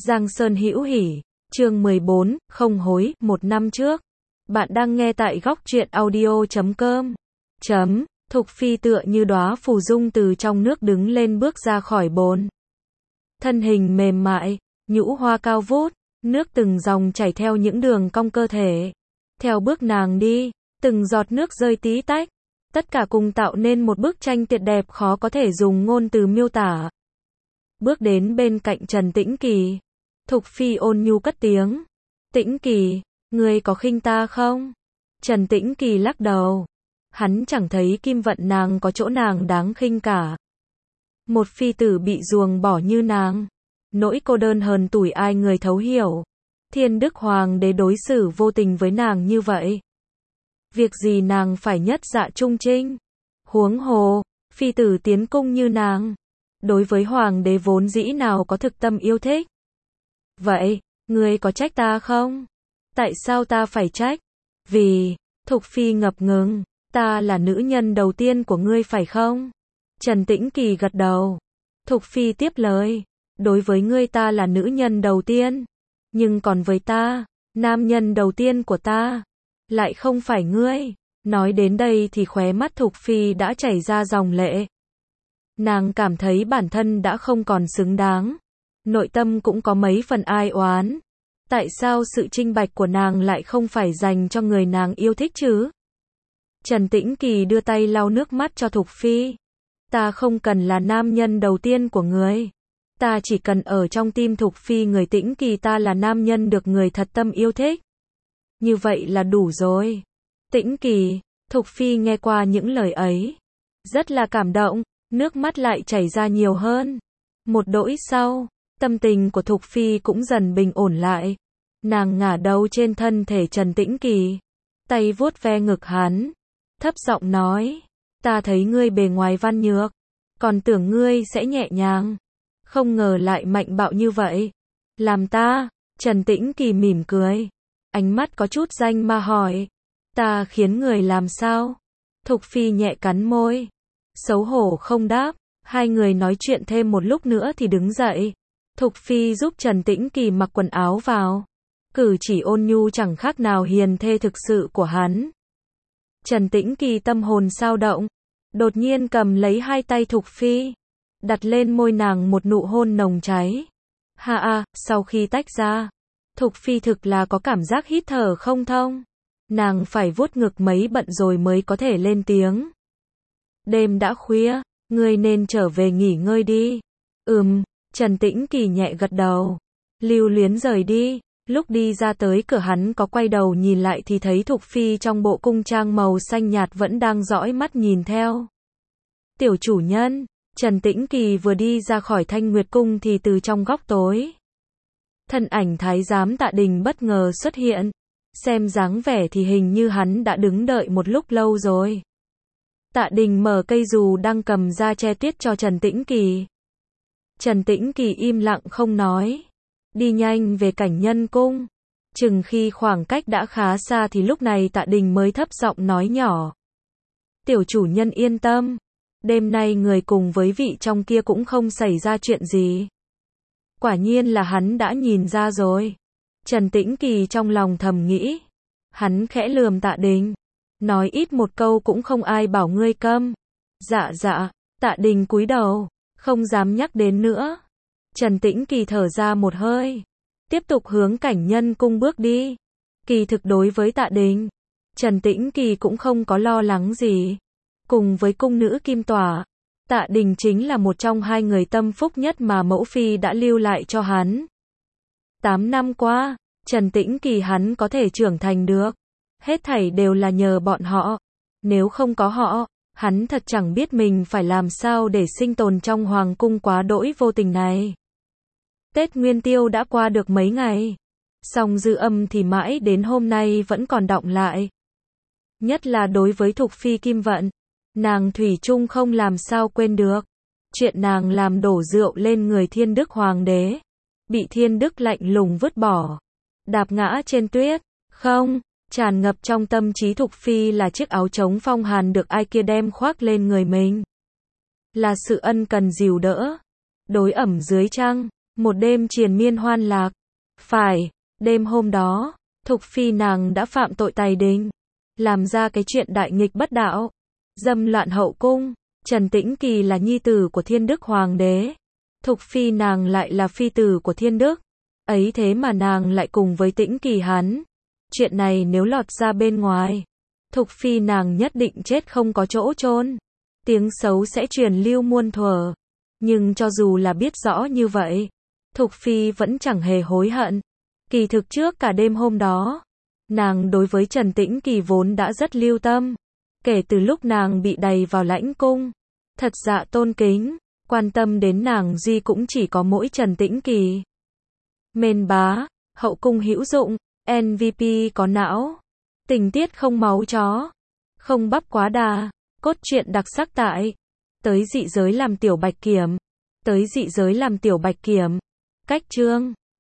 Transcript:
Giang Sơn Hữu Hỉ, chương 14, không hối, 1 năm trước. Bạn đang nghe tại góc truyện audio.com. Thục Phi tựa như đóa phù dung từ trong nước đứng lên bước ra khỏi bồn. Thân hình mềm mại, nhũ hoa cao vút, nước từng dòng chảy theo những đường cong cơ thể. Theo bước nàng đi, từng giọt nước rơi tí tách, tất cả cùng tạo nên một bức tranh tuyệt đẹp khó có thể dùng ngôn từ miêu tả. Bước đến bên cạnh Trần Tĩnh Kỳ, Thục Phi ôn nhu cất tiếng. Tĩnh Kỳ, ngươi có khinh ta không? Trần Tĩnh Kỳ lắc đầu. Hắn chẳng thấy kim vận nàng có chỗ nàng đáng khinh cả. Một phi tử bị ruồng bỏ như nàng, nỗi cô đơn hờn tủi ai người thấu hiểu. Thiên Đức Hoàng đế đối xử vô tình với nàng như vậy. Việc gì nàng phải nhất dạ trung trinh? Huống hồ, phi tử tiến cung như nàng, đối với Hoàng đế vốn dĩ nào có thực tâm yêu thích. Vậy, ngươi có trách ta không? Tại sao ta phải trách? Vì, Thục Phi ngập ngừng, ta là nữ nhân đầu tiên của ngươi phải không? Trần Tĩnh Kỳ gật đầu. Thục Phi tiếp lời, đối với ngươi ta là nữ nhân đầu tiên, nhưng còn với ta, nam nhân đầu tiên của ta lại không phải ngươi. Nói đến đây thì khóe mắt Thục Phi đã chảy ra dòng lệ. Nàng cảm thấy bản thân đã không còn xứng đáng, nội tâm cũng có mấy phần ai oán. Tại sao sự chinh bạch của nàng lại không phải dành cho người nàng yêu thích chứ? Trần Tĩnh Kỳ đưa tay lau nước mắt cho Thục Phi. Ta không cần là nam nhân đầu tiên của người. Ta chỉ cần ở trong tim Thục Phi người Tĩnh Kỳ ta là nam nhân được người thật tâm yêu thích. Như vậy là đủ rồi. Tĩnh Kỳ, Thục Phi nghe qua những lời ấy, rất là cảm động, nước mắt lại chảy ra nhiều hơn. Một đỗi sau, tâm tình của Thục Phi cũng dần bình ổn lại. Nàng ngả đầu trên thân thể Trần Tĩnh Kỳ, tay vuốt ve ngực hắn, thấp giọng nói, ta thấy ngươi bề ngoài văn nhược, còn tưởng ngươi sẽ nhẹ nhàng, không ngờ lại mạnh bạo như vậy. Làm ta? Trần Tĩnh Kỳ mỉm cười, ánh mắt có chút danh mà hỏi, ta khiến người làm sao? Thục Phi nhẹ cắn môi, xấu hổ không đáp. Hai người nói chuyện thêm một lúc nữa thì đứng dậy. Thục Phi giúp Trần Tĩnh Kỳ mặc quần áo vào, cử chỉ ôn nhu chẳng khác nào hiền thê thực sự của hắn. Trần Tĩnh Kỳ tâm hồn xao động, đột nhiên cầm lấy hai tay Thục Phi, đặt lên môi nàng một nụ hôn nồng cháy. Sau khi tách ra, Thục Phi thực là có cảm giác hít thở không thông. Nàng phải vuốt ngực mấy bận rồi mới có thể lên tiếng. Đêm đã khuya, ngươi nên trở về nghỉ ngơi đi. Trần Tĩnh Kỳ nhẹ gật đầu, lưu luyến rời đi. Lúc đi ra tới cửa hắn có quay đầu nhìn lại thì thấy Thục Phi trong bộ cung trang màu xanh nhạt vẫn đang dõi mắt nhìn theo. Tiểu chủ nhân, Trần Tĩnh Kỳ vừa đi ra khỏi Thanh Nguyệt Cung thì từ trong góc tối, thân ảnh thái giám Tạ Đình bất ngờ xuất hiện. Xem dáng vẻ thì hình như hắn đã đứng đợi một lúc lâu rồi. Tạ Đình mở cây dù đang cầm ra che tuyết cho Trần Tĩnh Kỳ. Trần Tĩnh Kỳ im lặng không nói, đi nhanh về Cảnh Nhân Cung. Chừng khi khoảng cách đã khá xa thì lúc này Tạ Đình mới thấp giọng nói nhỏ, tiểu chủ nhân yên tâm, đêm nay người cùng với vị trong kia cũng không xảy ra chuyện gì. Quả nhiên là hắn đã nhìn ra rồi. Trần Tĩnh Kỳ trong lòng thầm nghĩ. Hắn khẽ lườm Tạ Đình, nói ít một câu cũng không ai bảo ngươi câm. Dạ. Tạ Đình cúi đầu, không dám nhắc đến nữa. Trần Tĩnh Kỳ thở ra một hơi, tiếp tục hướng Cảnh Nhân Cung bước đi. Kỳ thực đối với Tạ Đình, Trần Tĩnh Kỳ cũng không có lo lắng gì. Cùng với cung nữ Kim Tỏa, Tạ Đình chính là một trong hai người tâm phúc nhất mà mẫu phi đã lưu lại cho hắn. 8 năm qua, Trần Tĩnh Kỳ hắn có thể trưởng thành được, hết thảy đều là nhờ bọn họ. Nếu không có họ, hắn thật chẳng biết mình phải làm sao để sinh tồn trong hoàng cung quá đỗi vô tình này. Tết Nguyên Tiêu đã qua được mấy ngày, song dư âm thì mãi đến hôm nay vẫn còn đọng lại. Nhất là đối với Thục Phi Kim Vận, nàng thủy chung không làm sao quên được chuyện nàng làm đổ rượu lên người Thiên Đức Hoàng đế, bị Thiên Đức lạnh lùng vứt bỏ, đạp ngã trên tuyết. Không, tràn ngập trong tâm trí Thục Phi là chiếc áo chống phong hàn được ai kia đem khoác lên người mình. Là sự ân cần dìu đỡ, đối ẩm dưới trăng, Một đêm triền miên hoan lạc. Phải, đêm hôm đó, Thục Phi nàng đã phạm tội tày đình, làm ra cái chuyện đại nghịch bất đạo, dâm loạn hậu cung. Trần Tĩnh Kỳ là nhi tử của Thiên Đức Hoàng đế, Thục Phi nàng lại là phi tử của Thiên Đức. Ấy thế mà nàng lại cùng với Tĩnh Kỳ hắn. Chuyện này nếu lọt ra bên ngoài, Thục Phi nàng nhất định chết không có chỗ chôn. Tiếng xấu sẽ truyền lưu muôn thuở. Nhưng cho dù là biết rõ như vậy, Thục Phi vẫn chẳng hề hối hận. Kỳ thực trước cả đêm hôm đó, nàng đối với Trần Tĩnh Kỳ vốn đã rất lưu tâm. Kể từ lúc nàng bị đày vào lãnh cung, thật dạ tôn kính, quan tâm đến nàng duy cũng chỉ có mỗi Trần Tĩnh Kỳ. Mên bá, hậu cung hữu dụng, MVP có não, tình tiết không máu chó, không bắp quá đà, cốt truyện đặc sắc tại tới dị giới làm tiểu bạch kiểm, tới dị giới làm tiểu bạch kiểm. Cách chương